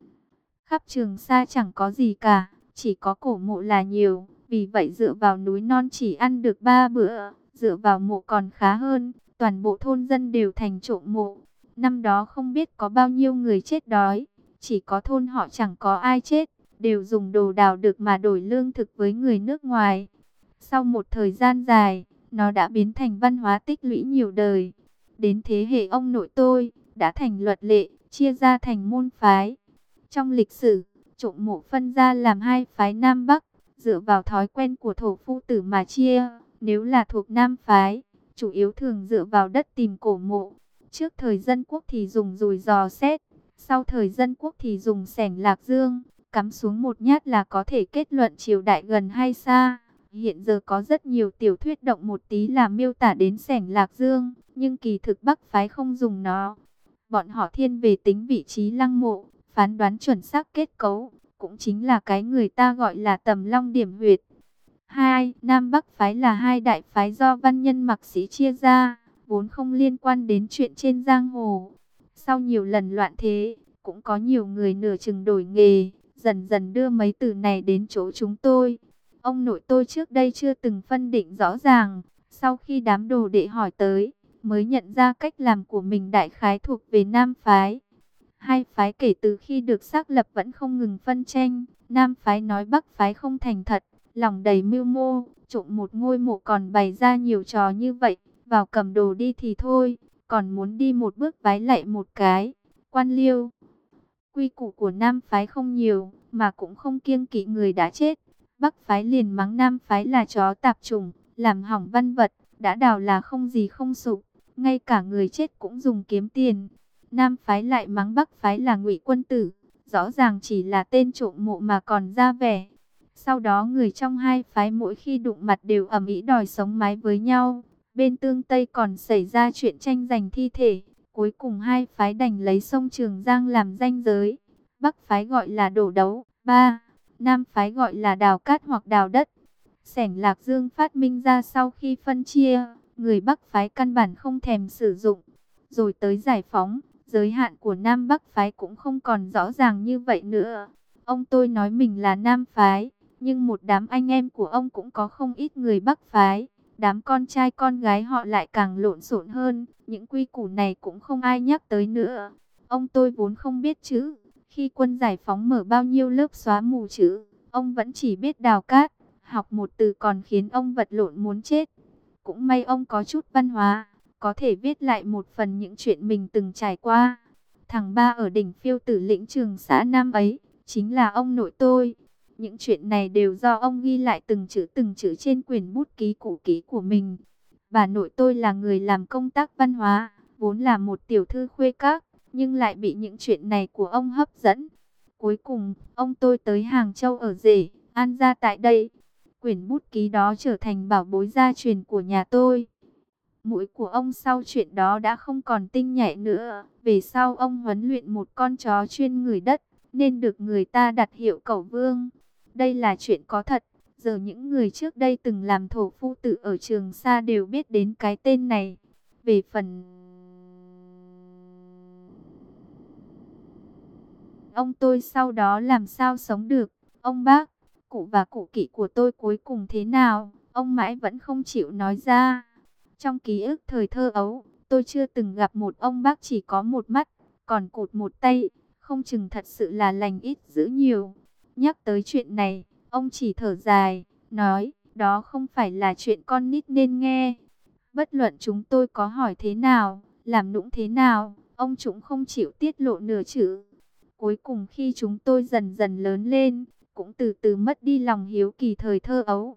Khắp Trường Sa chẳng có gì cả, chỉ có cổ mộ là nhiều. Vì vậy dựa vào núi non chỉ ăn được 3 bữa, dựa vào mộ còn khá hơn. Toàn bộ thôn dân đều thành trộm mộ. Năm đó không biết có bao nhiêu người chết đói, chỉ có thôn họ chẳng có ai chết, đều dùng đồ đào được mà đổi lương thực với người nước ngoài. Sau một thời gian dài, nó đã biến thành văn hóa tích lũy nhiều đời. Đến thế hệ ông nội tôi, đã thành luật lệ, chia ra thành môn phái. Trong lịch sử, trộm mộ phân ra làm hai phái Nam Bắc, dựa vào thói quen của thổ phu tử mà chia. Nếu là thuộc Nam phái, chủ yếu thường dựa vào đất tìm cổ mộ. Trước thời Dân Quốc thì dùng dùi dò xét, sau thời Dân Quốc thì dùng xẻng lạc dương, cắm xuống một nhát là có thể kết luận triều đại gần hay xa. Hiện giờ có rất nhiều tiểu thuyết động một tí là miêu tả đến xẻng lạc dương, nhưng kỳ thực Bắc phái không dùng nó. Bọn họ thiên về tính vị trí lăng mộ, phán đoán chuẩn xác kết cấu, cũng chính là cái người ta gọi là tầm long điểm huyệt. Hai, Nam Bắc phái là hai đại phái do văn nhân mặc sĩ chia ra, vốn không liên quan đến chuyện trên giang hồ. Sau nhiều lần loạn thế, cũng có nhiều người nửa chừng đổi nghề, dần dần đưa mấy từ này đến chỗ chúng tôi. Ông nội tôi trước đây chưa từng phân định rõ ràng, sau khi đám đồ đệ hỏi tới, mới nhận ra cách làm của mình đại khái thuộc về Nam phái. Hai phái kể từ khi được xác lập vẫn không ngừng phân tranh, Nam phái nói Bắc phái không thành thật, lòng đầy mưu mô, trộm một ngôi mộ còn bày ra nhiều trò như vậy, vào cầm đồ đi thì thôi, còn muốn đi một bước vái lạy một cái. Quan liêu, quy củ của Nam phái không nhiều, mà cũng không kiêng kỵ người đã chết. Bắc phái liền mắng Nam phái là chó tạp chủng, làm hỏng văn vật, đã đào là không gì không sụp, ngay cả người chết cũng dùng kiếm tiền. Nam phái lại mắng Bắc phái là ngụy quân tử, rõ ràng chỉ là tên trộm mộ mà còn ra vẻ. Sau đó người trong hai phái mỗi khi đụng mặt đều ầm ĩ đòi sống mái với nhau. Bên Tương Tây còn xảy ra chuyện tranh giành thi thể. Cuối cùng hai phái đành lấy sông Trường Giang làm ranh giới. Bắc phái gọi là đổ đấu. 3. Nam phái gọi là đào cát hoặc đào đất. Xẻng lạc dương phát minh ra sau khi phân chia, người Bắc phái căn bản không thèm sử dụng. Rồi tới giải phóng, giới hạn của Nam Bắc phái cũng không còn rõ ràng như vậy nữa. Ông tôi nói mình là Nam phái, nhưng một đám anh em của ông cũng có không ít người Bắc phái. Đám con trai con gái họ lại càng lộn xộn hơn, những quy củ này cũng không ai nhắc tới nữa. Ông tôi vốn không biết chữ, khi quân giải phóng mở bao nhiêu lớp xóa mù chữ, ông vẫn chỉ biết đào cát, học một từ còn khiến ông vật lộn muốn chết. Cũng may ông có chút văn hóa, có thể viết lại một phần những chuyện mình từng trải qua. Thằng ba ở đỉnh Phiêu Tử lĩnh Trường Xã năm ấy, chính là ông nội tôi. Những chuyện này đều do ông ghi lại từng chữ trên quyển bút ký cũ kỹ của mình. Bà nội tôi là người làm công tác văn hóa, vốn là một tiểu thư khuê các, nhưng lại bị những chuyện này của ông hấp dẫn. Cuối cùng, ông tôi tới Hàng Châu ở rể, an gia tại đây. Quyển bút ký đó trở thành bảo bối gia truyền của nhà tôi. Mũi của ông sau chuyện đó đã không còn tinh nhạy nữa. Về sau ông huấn luyện một con chó chuyên ngửi đất, nên được người ta đặt hiệu Cẩu Vương. Đây là chuyện có thật. Giờ những người trước đây từng làm thổ phu tự ở Trường Sa đều biết đến cái tên này. Về phần ông tôi sau đó làm sao sống được, ông bác, cụ và cụ kỵ của tôi cuối cùng thế nào, ông mãi vẫn không chịu nói ra. Trong ký ức thời thơ ấu, tôi chưa từng gặp một ông bác chỉ có một mắt, còn cụt một tay, không chừng thật sự là lành ít dữ nhiều. Nhắc tới chuyện này, ông chỉ thở dài, nói, đó không phải là chuyện con nít nên nghe. Bất luận chúng tôi có hỏi thế nào, làm nũng thế nào, ông chúng không chịu tiết lộ nửa chữ. Cuối cùng khi chúng tôi dần dần lớn lên, cũng từ từ mất đi lòng hiếu kỳ thời thơ ấu.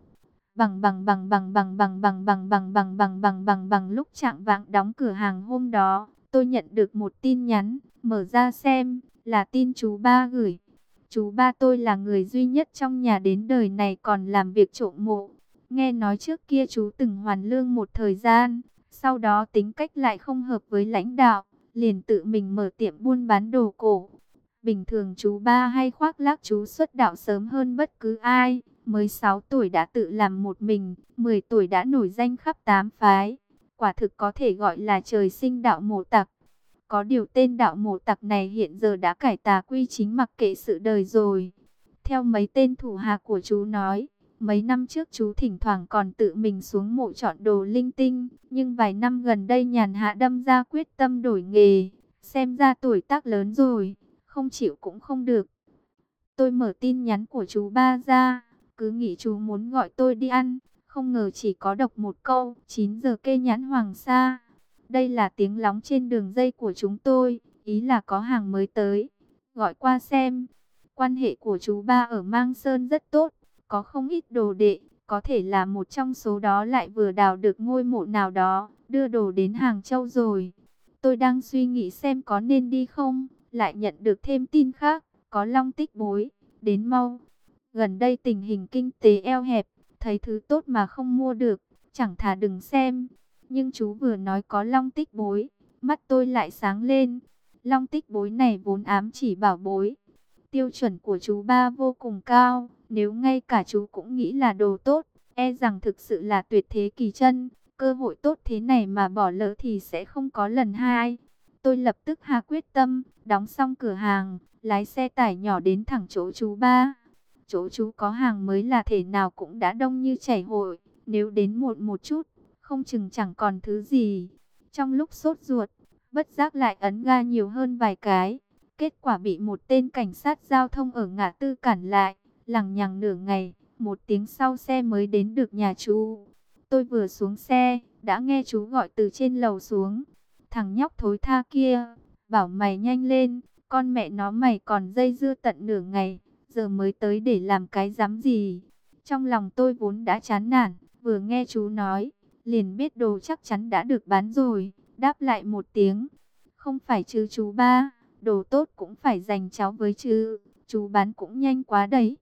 Bằng lúc chạng vạng đóng cửa hàng hôm đó, tôi nhận được một tin nhắn, mở ra xem, là tin chú ba gửi. Chú ba tôi là người duy nhất trong nhà đến đời này còn làm việc trộm mộ. Nghe nói trước kia chú từng hoàn lương một thời gian, sau đó tính cách lại không hợp với lãnh đạo, liền tự mình mở tiệm buôn bán đồ cổ. Bình thường chú ba hay khoác lác chú xuất đạo sớm hơn bất cứ ai, mới 6 tuổi đã tự làm một mình, 10 tuổi đã nổi danh khắp tám phái. Quả thực có thể gọi là trời sinh đạo mổ tặc. Có điều tên đạo mổ tặc này hiện giờ đã cải tà quy chính mặc kệ sự đời rồi. Theo mấy tên thủ hạ của chú nói, mấy năm trước chú thỉnh thoảng còn tự mình xuống mộ chọn đồ linh tinh, nhưng vài năm gần đây nhàn hạ đâm ra quyết tâm đổi nghề, xem ra tuổi tác lớn rồi, không chịu cũng không được. Tôi mở tin nhắn của chú ba ra, cứ nghĩ chú muốn gọi tôi đi ăn, không ngờ chỉ có đọc một câu, 9 giờ kê nhãn Hoàng Sa. Đây là tiếng lóng trên đường dây của chúng tôi, ý là có hàng mới tới, gọi qua xem. Quan hệ của chú ba ở Mang Sơn rất tốt, có không ít đồ đệ, có thể là một trong số đó lại vừa đào được ngôi mộ nào đó, đưa đồ đến Hàng Châu rồi. Tôi đang suy nghĩ xem có nên đi không, lại nhận được thêm tin khác, có Long Tích Bối, đến mau. Gần đây tình hình kinh tế eo hẹp, thấy thứ tốt mà không mua được, chẳng thà đừng xem. Nhưng chú vừa nói có Long Tích Bối, mắt tôi lại sáng lên. Long Tích Bối này vốn ám chỉ bảo bối. Tiêu chuẩn của chú ba vô cùng cao, nếu ngay cả chú cũng nghĩ là đồ tốt, e rằng thực sự là tuyệt thế kỳ chân. Cơ hội tốt thế này mà bỏ lỡ thì sẽ không có lần hai. Tôi lập tức hạ quyết tâm, đóng xong cửa hàng, lái xe tải nhỏ đến thẳng chỗ chú ba. Chỗ chú có hàng mới là thể nào cũng đã đông như chảy hội, nếu đến muộn một chút, không chừng chẳng còn thứ gì. Trong lúc sốt ruột, bất giác lại ấn ga nhiều hơn vài cái. Kết quả bị một tên cảnh sát giao thông ở ngã tư cản lại, lằng nhằng nửa ngày, một tiếng sau xe mới đến được nhà chú. Tôi vừa xuống xe, đã nghe chú gọi từ trên lầu xuống. Thằng nhóc thối tha kia, bảo mày nhanh lên, con mẹ nó mày còn dây dưa tận nửa ngày, giờ mới tới để làm cái dám gì. Trong lòng tôi vốn đã chán nản, vừa nghe chú nói, liền biết đồ chắc chắn đã được bán rồi, đáp lại một tiếng. Không phải chứ chú ba, đồ tốt cũng phải dành cháu với chứ, chú bán cũng nhanh quá đấy.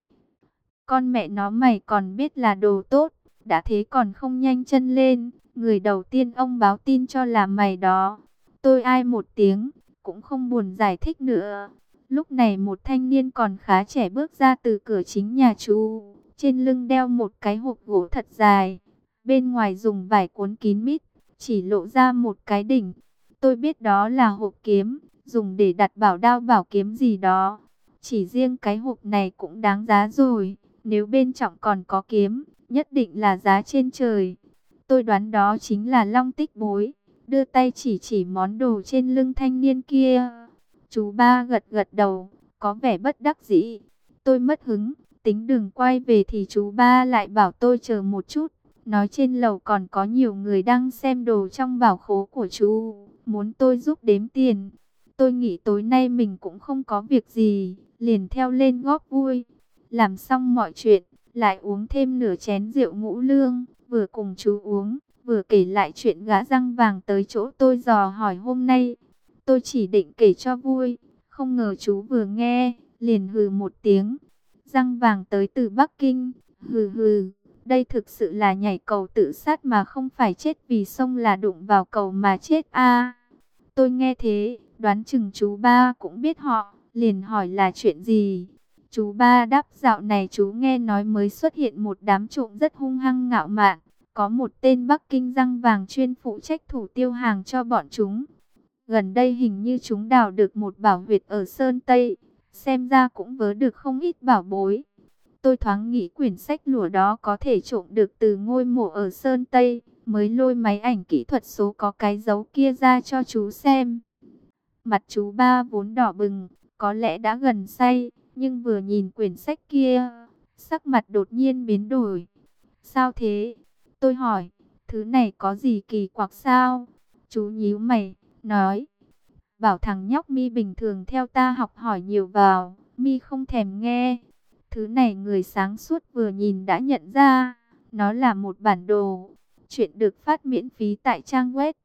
Con mẹ nó mày còn biết là đồ tốt, đã thế còn không nhanh chân lên, người đầu tiên ông báo tin cho là mày đó. Tôi ai một tiếng, cũng không buồn giải thích nữa. Lúc này một thanh niên còn khá trẻ bước ra từ cửa chính nhà chú, trên lưng đeo một cái hộp gỗ thật dài, bên ngoài dùng vải cuốn kín mít, chỉ lộ ra một cái đỉnh. Tôi biết đó là hộp kiếm, dùng để đặt bảo đao bảo kiếm gì đó. Chỉ riêng cái hộp này cũng đáng giá rồi, nếu bên trong còn có kiếm, nhất định là giá trên trời. Tôi đoán đó chính là Long Tích Bối, đưa tay chỉ chỉ món đồ trên lưng thanh niên kia. Chú ba gật gật đầu, có vẻ bất đắc dĩ. Tôi mất hứng, tính đường quay về thì chú ba lại bảo tôi chờ một chút. Nói trên lầu còn có nhiều người đang xem đồ trong bảo khố của chú, muốn tôi giúp đếm tiền. Tôi nghĩ tối nay mình cũng không có việc gì, liền theo lên góp vui. Làm xong mọi chuyện, lại uống thêm nửa chén rượu ngũ lương, vừa cùng chú uống, vừa kể lại chuyện gã răng vàng tới chỗ tôi dò hỏi hôm nay. Tôi chỉ định kể cho vui, không ngờ chú vừa nghe, liền hừ một tiếng. Răng vàng tới từ Bắc Kinh, hừ hừ, đây thực sự là nhảy cầu tự sát mà không phải chết vì sông là đụng vào cầu mà chết a. Tôi nghe thế, đoán chừng chú ba cũng biết họ, liền hỏi là chuyện gì. Chú ba đáp dạo này chú nghe nói mới xuất hiện một đám trộm rất hung hăng ngạo mạn. Có một tên Bắc Kinh răng vàng chuyên phụ trách thủ tiêu hàng cho bọn chúng. Gần đây hình như chúng đào được một bảo huyệt ở Sơn Tây, xem ra cũng vớ được không ít bảo bối. Tôi thoáng nghĩ quyển sách lụa đó có thể trộm được từ ngôi mộ ở Sơn Tây, mới lôi máy ảnh kỹ thuật số có cái dấu kia ra cho chú xem. Mặt chú ba vốn đỏ bừng, có lẽ đã gần say, nhưng vừa nhìn quyển sách kia, sắc mặt đột nhiên biến đổi. Sao thế? Tôi hỏi, thứ này có gì kỳ quặc sao? Chú nhíu mày, nói, bảo thằng nhóc Mi bình thường theo ta học hỏi nhiều vào, Mi không thèm nghe. Thứ này người sáng suốt vừa nhìn đã nhận ra, nó là một bản đồ. Chuyện được phát miễn phí tại trang web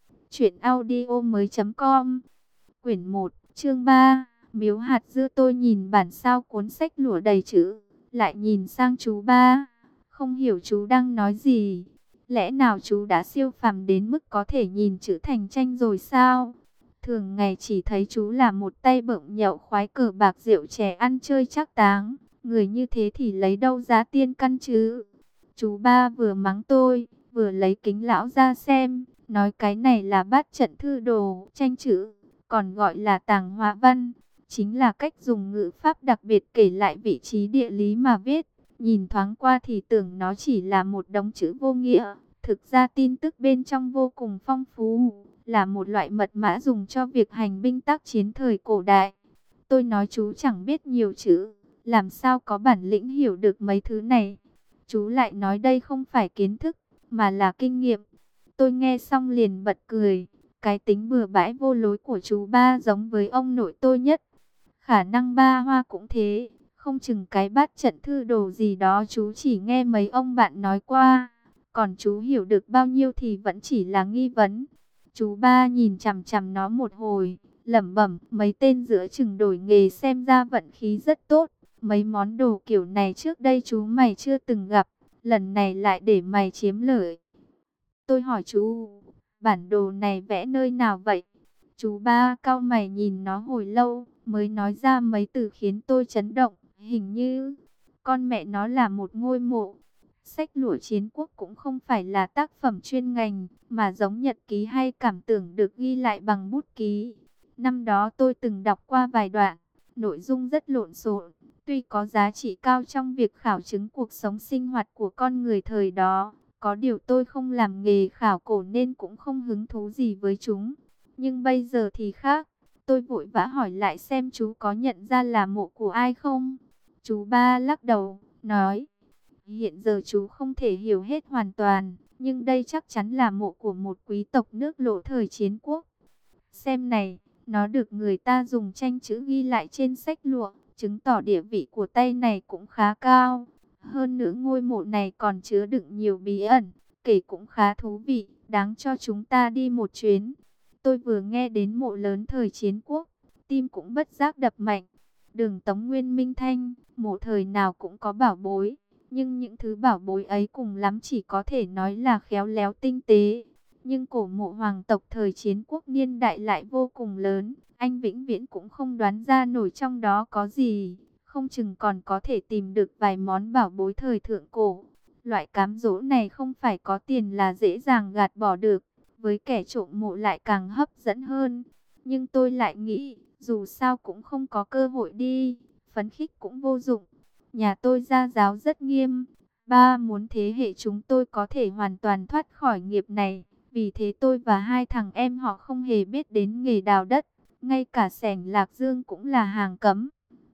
truyệnaudiomoi.com. Quyển 1, chương 3, Miếu hạt dưa. Tôi nhìn bản sao cuốn sách lụa đầy chữ, lại nhìn sang chú ba, không hiểu chú đang nói gì. Lẽ nào chú đã siêu phàm đến mức có thể nhìn chữ thành tranh rồi sao? Thường ngày chỉ thấy chú là một tay bợm nhậu khoái cờ bạc rượu chè ăn chơi trác táng. Người như thế thì lấy đâu ra tiên căn chứ? Chú ba vừa mắng tôi, vừa lấy kính lão ra xem, nói cái này là bát trận thư đồ, tranh chữ, còn gọi là tàng họa văn. Chính là cách dùng ngữ pháp đặc biệt kể lại vị trí địa lý mà viết. Nhìn thoáng qua thì tưởng nó chỉ là một đống chữ vô nghĩa. Thực ra tin tức bên trong vô cùng phong phú, là một loại mật mã dùng cho việc hành binh tác chiến thời cổ đại. Tôi nói chú chẳng biết nhiều chữ, làm sao có bản lĩnh hiểu được mấy thứ này. Chú lại nói đây không phải kiến thức, mà là kinh nghiệm. Tôi nghe xong liền bật cười. Cái tính bừa bãi vô lối của chú ba giống với ông nội tôi nhất. Khả năng ba Hoa cũng thế. Không chừng cái bát trận thư đồ gì đó chú chỉ nghe mấy ông bạn nói qua. Còn chú hiểu được bao nhiêu thì vẫn chỉ là nghi vấn. Chú ba nhìn chằm chằm nó một hồi, lẩm bẩm, mấy tên giữa chừng đổi nghề xem ra vận khí rất tốt. Mấy món đồ kiểu này trước đây chú mày chưa từng gặp, lần này lại để mày chiếm lợi. Tôi hỏi chú, bản đồ này vẽ nơi nào vậy? Chú ba cau mày nhìn nó hồi lâu, mới nói ra mấy từ khiến tôi chấn động. Hình như, con mẹ nó là một ngôi mộ. Sách lụa chiến quốc cũng không phải là tác phẩm chuyên ngành, mà giống nhật ký hay cảm tưởng được ghi lại bằng bút ký. Năm đó tôi từng đọc qua vài đoạn, nội dung rất lộn xộn, tuy có giá trị cao trong việc khảo chứng cuộc sống sinh hoạt của con người thời đó. Có điều tôi không làm nghề khảo cổ nên cũng không hứng thú gì với chúng. Nhưng bây giờ thì khác. Tôi vội vã hỏi lại xem chú có nhận ra là mộ của ai không? Chú ba lắc đầu, nói, hiện giờ chú không thể hiểu hết hoàn toàn, nhưng đây chắc chắn là mộ của một quý tộc nước Lỗ thời chiến quốc. Xem này, nó được người ta dùng tranh chữ ghi lại trên sách lụa, chứng tỏ địa vị của tay này cũng khá cao. Hơn nữa ngôi mộ này còn chứa đựng nhiều bí ẩn, kể cũng khá thú vị, đáng cho chúng ta đi một chuyến. Tôi vừa nghe đến mộ lớn thời chiến quốc, tim cũng bất giác đập mạnh. Đường Tống Nguyên Minh Thanh, mộ thời nào cũng có bảo bối, nhưng những thứ bảo bối ấy cùng lắm chỉ có thể nói là khéo léo tinh tế. Nhưng cổ mộ hoàng tộc thời chiến quốc niên đại lại vô cùng lớn, anh vĩnh viễn cũng không đoán ra nổi trong đó có gì. Không chừng còn có thể tìm được vài món bảo bối thời thượng cổ. Loại cám dỗ này không phải có tiền là dễ dàng gạt bỏ được, với kẻ trộm mộ lại càng hấp dẫn hơn. Nhưng tôi lại nghĩ, dù sao cũng không có cơ hội đi, phấn khích cũng vô dụng. Nhà tôi gia giáo rất nghiêm, ba muốn thế hệ chúng tôi có thể hoàn toàn thoát khỏi nghiệp này. Vì thế tôi và hai thằng em họ không hề biết đến nghề đào đất, ngay cả xẻng lạc dương cũng là hàng cấm.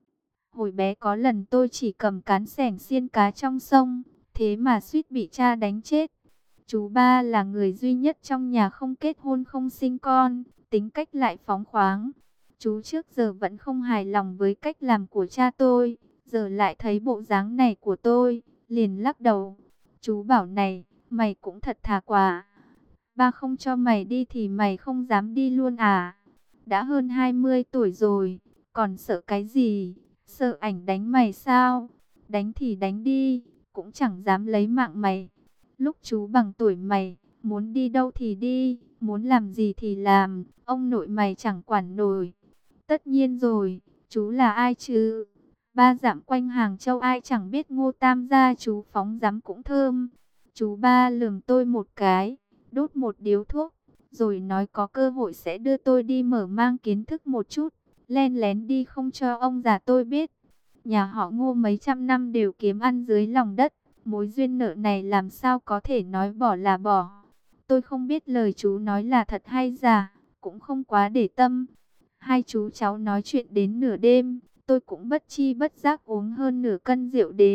Hồi bé có lần tôi chỉ cầm cán xẻng xiên cá trong sông, thế mà suýt bị cha đánh chết. Chú ba là người duy nhất trong nhà không kết hôn không sinh con, tính cách lại phóng khoáng. Chú trước giờ vẫn không hài lòng với cách làm của cha tôi, giờ lại thấy bộ dáng này của tôi, liền lắc đầu. Chú bảo này, mày cũng thật thà quá. Ba không cho mày đi thì mày không dám đi luôn à? Đã hơn 20 tuổi rồi, còn sợ cái gì? Sợ ảnh đánh mày sao? Đánh thì đánh đi, cũng chẳng dám lấy mạng mày. Lúc chú bằng tuổi mày, muốn đi đâu thì đi, muốn làm gì thì làm, ông nội mày chẳng quản nổi. Tất nhiên rồi, chú là ai chứ? Ba dặm quanh Hàng Châu ai chẳng biết Ngô Tam gia chú phóng dám cũng thơm. Chú ba lườm tôi một cái, đốt một điếu thuốc, rồi nói có cơ hội sẽ đưa tôi đi mở mang kiến thức một chút, len lén đi không cho ông già tôi biết. Nhà họ Ngô mấy trăm năm đều kiếm ăn dưới lòng đất, mối duyên nợ này làm sao có thể nói bỏ là bỏ. Tôi không biết lời chú nói là thật hay giả, cũng không quá để tâm. Hai chú cháu nói chuyện đến nửa đêm, tôi cũng bất chi bất giác uống hơn nửa cân rượu đế.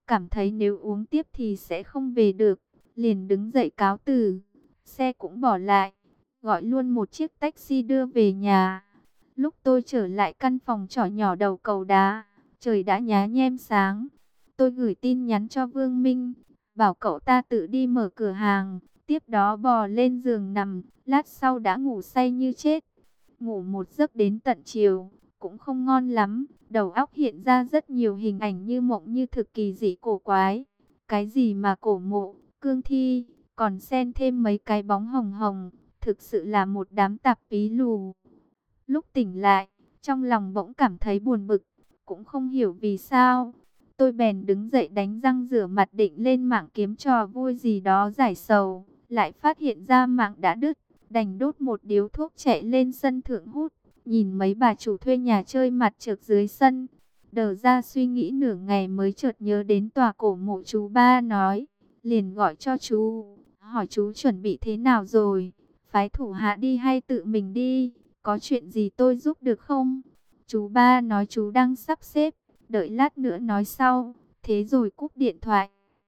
cảm thấy nếu uống tiếp thì sẽ không về được, liền đứng dậy cáo từ. Xe cũng bỏ lại, gọi luôn một chiếc taxi đưa về nhà. Lúc tôi trở lại căn phòng trọ nhỏ đầu cầu đá, trời đã nhá nhem sáng. Tôi gửi tin nhắn cho Vương Minh, bảo cậu ta tự đi mở cửa hàng, tiếp đó bò lên giường nằm, lát sau đã ngủ say như chết. Ngủ một giấc đến tận chiều, cũng không ngon lắm, đầu óc hiện ra rất nhiều hình ảnh như mộng như thực, kỳ dị cổ quái. Cái gì mà cổ mộ, cương thi, còn xen thêm mấy cái bóng hồng hồng, thực sự là một đám tạp pí lù. Lúc tỉnh lại, trong lòng bỗng cảm thấy buồn bực, cũng không hiểu vì sao. Tôi bèn đứng dậy đánh răng rửa mặt định lên mạng kiếm trò vui gì đó giải sầu, lại phát hiện ra mạng đã đứt, đành đốt một điếu thuốc chạy lên sân thượng hút, nhìn mấy bà chủ thuê nhà chơi mặt trược dưới sân. Đờ ra suy nghĩ nửa ngày mới chợt nhớ đến tòa cổ mộ chú ba nói, liền gọi cho chú, hỏi chú chuẩn bị thế nào rồi, phái thủ hạ đi hay tự mình đi, có chuyện gì tôi giúp được không? Chú ba nói chú đang sắp xếp, đợi lát nữa nói sau, thế rồi cúp điện thoại.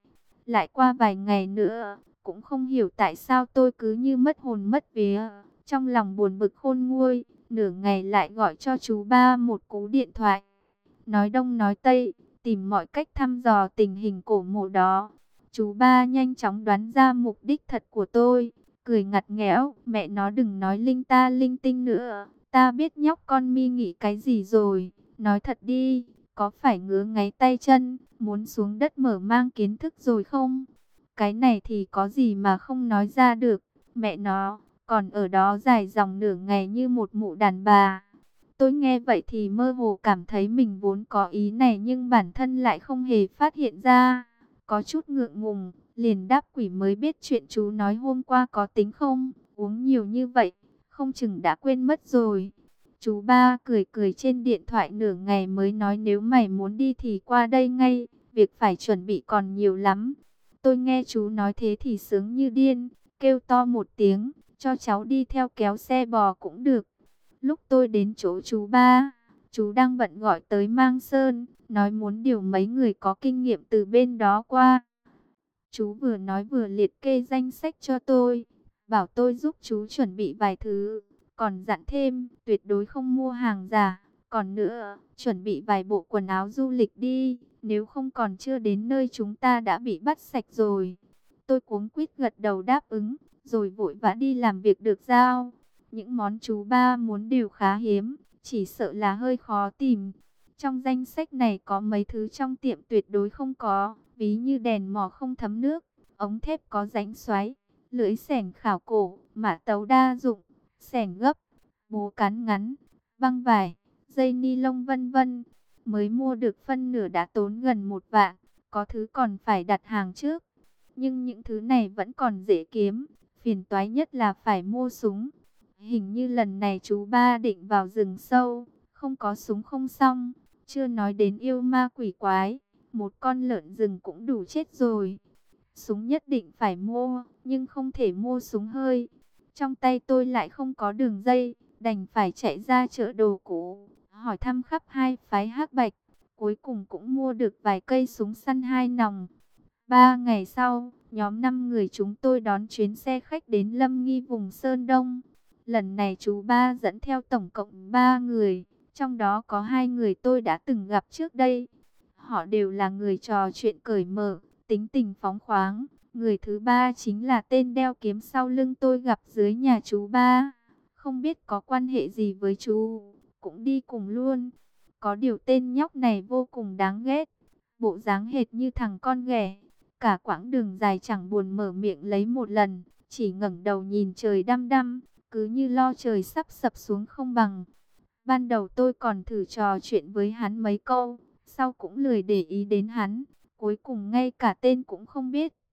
Lại qua vài ngày nữa, cũng không hiểu tại sao tôi cứ như mất hồn mất vía, trong lòng buồn bực khôn nguôi, nửa ngày lại gọi cho chú ba một cú điện thoại. Nói đông nói tây, tìm mọi cách thăm dò tình hình cổ mộ đó. Chú ba nhanh chóng đoán ra mục đích thật của tôi, cười ngặt nghẽo, mẹ nó đừng nói linh ta linh tinh nữa, ta biết nhóc con mi nghĩ cái gì rồi, nói thật đi, có phải ngứa ngáy tay chân, muốn xuống đất mở mang kiến thức rồi không? Cái này thì có gì mà không nói ra được, mẹ nó, còn ở đó dài dòng nửa ngày như một mụ đàn bà. Tôi nghe vậy thì mơ hồ cảm thấy mình vốn có ý này nhưng bản thân lại không hề phát hiện ra. Có chút ngượng ngùng, liền đáp quỷ mới biết chuyện chú nói hôm qua có tính không, uống nhiều như vậy, không chừng đã quên mất rồi. Chú ba cười cười trên điện thoại nửa ngày mới nói nếu mày muốn đi thì qua đây ngay, việc phải chuẩn bị còn nhiều lắm. Tôi nghe chú nói thế thì sướng như điên, kêu to một tiếng, cho cháu đi theo kéo xe bò cũng được. Lúc tôi đến chỗ chú ba, chú đang bận gọi tới Mang Sơn, nói muốn điều mấy người có kinh nghiệm từ bên đó qua. Chú vừa nói vừa liệt kê danh sách cho tôi, bảo tôi giúp chú chuẩn bị vài thứ, còn dặn thêm tuyệt đối không mua hàng giả. Còn nữa, chuẩn bị vài bộ quần áo du lịch đi, nếu không còn chưa đến nơi chúng ta đã bị bắt sạch rồi. Tôi cuống quýt gật đầu đáp ứng, rồi vội vã đi làm việc được giao. Những món chú ba muốn đều khá hiếm, chỉ sợ là hơi khó tìm. Trong danh sách này có mấy thứ trong tiệm tuyệt đối không có, ví như đèn mỏ không thấm nước, ống thép có rãnh xoáy, lưỡi xẻng khảo cổ, mã tấu đa dụng, xẻng gấp, búa cán ngắn, băng vải, dây ni lông vân vân. Mới mua được phân nửa đã tốn gần 1 vạn, có thứ còn phải đặt hàng trước. Nhưng những thứ này vẫn còn dễ kiếm, phiền toái nhất là phải mua súng. Hình như lần này chú ba định vào rừng sâu, không có súng không xong, chưa nói đến yêu ma quỷ quái, một con lợn rừng cũng đủ chết rồi. Súng nhất định phải mua, nhưng không thể mua súng hơi. Trong tay tôi lại không có đường dây, đành phải chạy ra chợ đồ cũ, hỏi thăm khắp hai phái hắc bạch, cuối cùng cũng mua được vài cây súng săn 2 nòng. 3 ngày sau, nhóm 5 người chúng tôi đón chuyến xe khách đến Lâm Nghi vùng Sơn Đông. Lần này chú ba dẫn theo tổng cộng 3 người, trong đó có 2 người tôi đã từng gặp trước đây. Họ đều là người trò chuyện cởi mở, tính tình phóng khoáng. Người thứ ba chính là tên đeo kiếm sau lưng tôi gặp dưới nhà chú ba. Không biết có quan hệ gì với chú, cũng đi cùng luôn. Có điều tên nhóc này vô cùng đáng ghét, bộ dáng hệt như thằng con ghẻ. Cả quãng đường dài chẳng buồn mở miệng lấy một lần, chỉ ngẩng đầu nhìn trời đăm đăm, cứ như lo trời sắp sập xuống không bằng. Ban đầu tôi còn thử trò chuyện với hắn mấy câu, sau cũng lười để ý đến hắn, cuối cùng ngay cả tên cũng không biết.